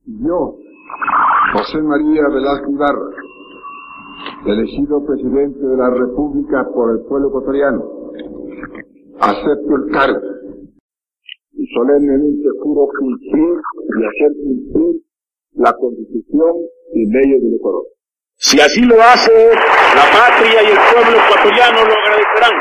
Yo, José María Velasco Ibarra, elegido presidente de la República por el pueblo ecuatoriano, acepto el cargo y solemnemente juro cumplir y hacer cumplir la Constitución y leyes del Ecuador. Si así lo hace, la patria y el pueblo ecuatoriano lo agradecerán.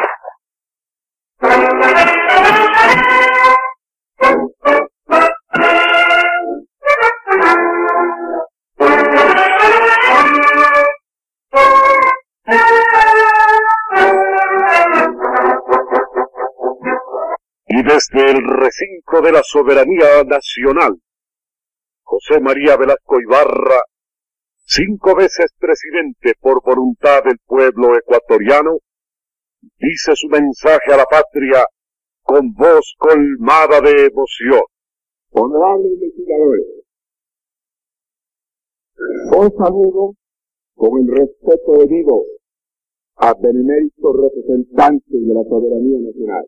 Y desde el recinto de la soberanía nacional, José María Velasco Ibarra, 5 veces presidente por voluntad del pueblo ecuatoriano, dice su mensaje a la patria con voz colmada de emoción. Honorables legisladores, os saludo con el respeto debido a beneméritos representantes de la soberanía nacional.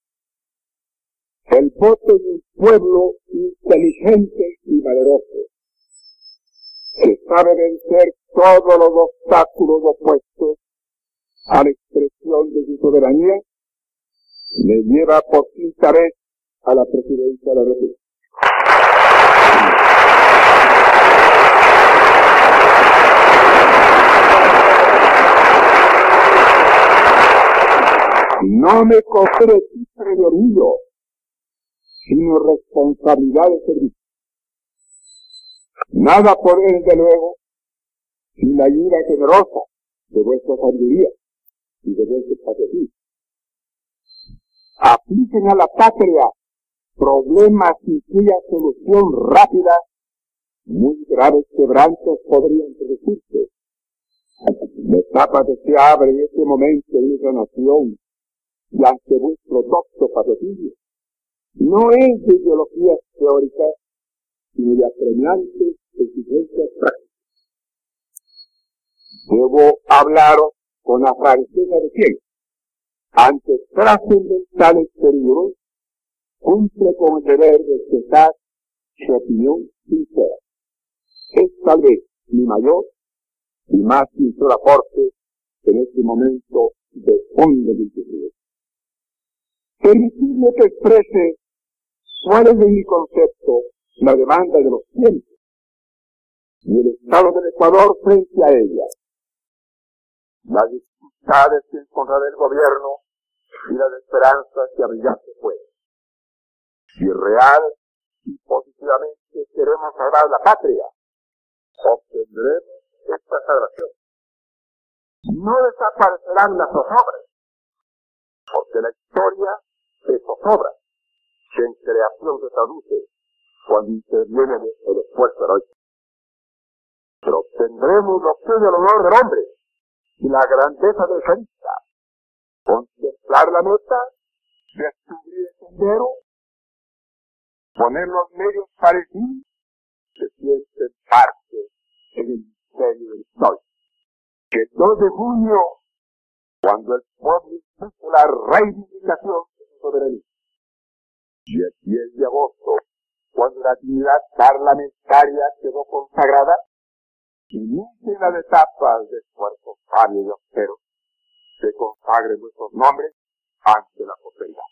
El voto de un pueblo inteligente y valeroso, que sabe vencer todos los obstáculos opuestos a la expresión de su soberanía, le lleva por quinta vez a la presidencia de la República. No me confere cifre de orgullo, sino responsabilidad de servicio. Nada podré, desde luego, sin la ayuda generosa de vuestra sabiduría y de vuestro patriotismo. Apliquen a la patria problemas sin cuya solución rápida muy graves quebrantos podrían producirse. La etapa que se abre en este momento de nuestra nación y ante vuestro docto patriotismo no es de ideologías teóricas, sino de apremiantes exigencias prácticas. Debo hablaros con la franqueza de quien, ante trascendentales peligros, cumple con el deber de expresar su opinión sincera. Es tal vez mi mayor y más sincero aporte en este momento de honda inquietud. Permitidme que exprese cuál es de mi concepto la demanda de los tiempos y el estado del Ecuador frente a ella, las dificultades que encontrará el gobierno y las esperanzas que abrirse puede. Si real y positivamente queremos salvar la patria, obtendremos esta salvación. No desaparecerán las zozobras, porque la historia es zozobra, que en creación se traduce cuando interviene el esfuerzo heroico. Pero obtendremos lo que es el honor del hombre y la grandeza del genista. Contemplar la meta, descubrir el sendero, poner los medios para el fin, se sienten parte en el misterio del historia. Que el 2 de junio, cuando el pueblo impuso la reivindicación de su soberanía, y el 10 de agosto, cuando la actividad parlamentaria quedó consagrada, inicien las etapas de esfuerzos sabios y austeros, se consagren nuestros nombres ante la posteridad.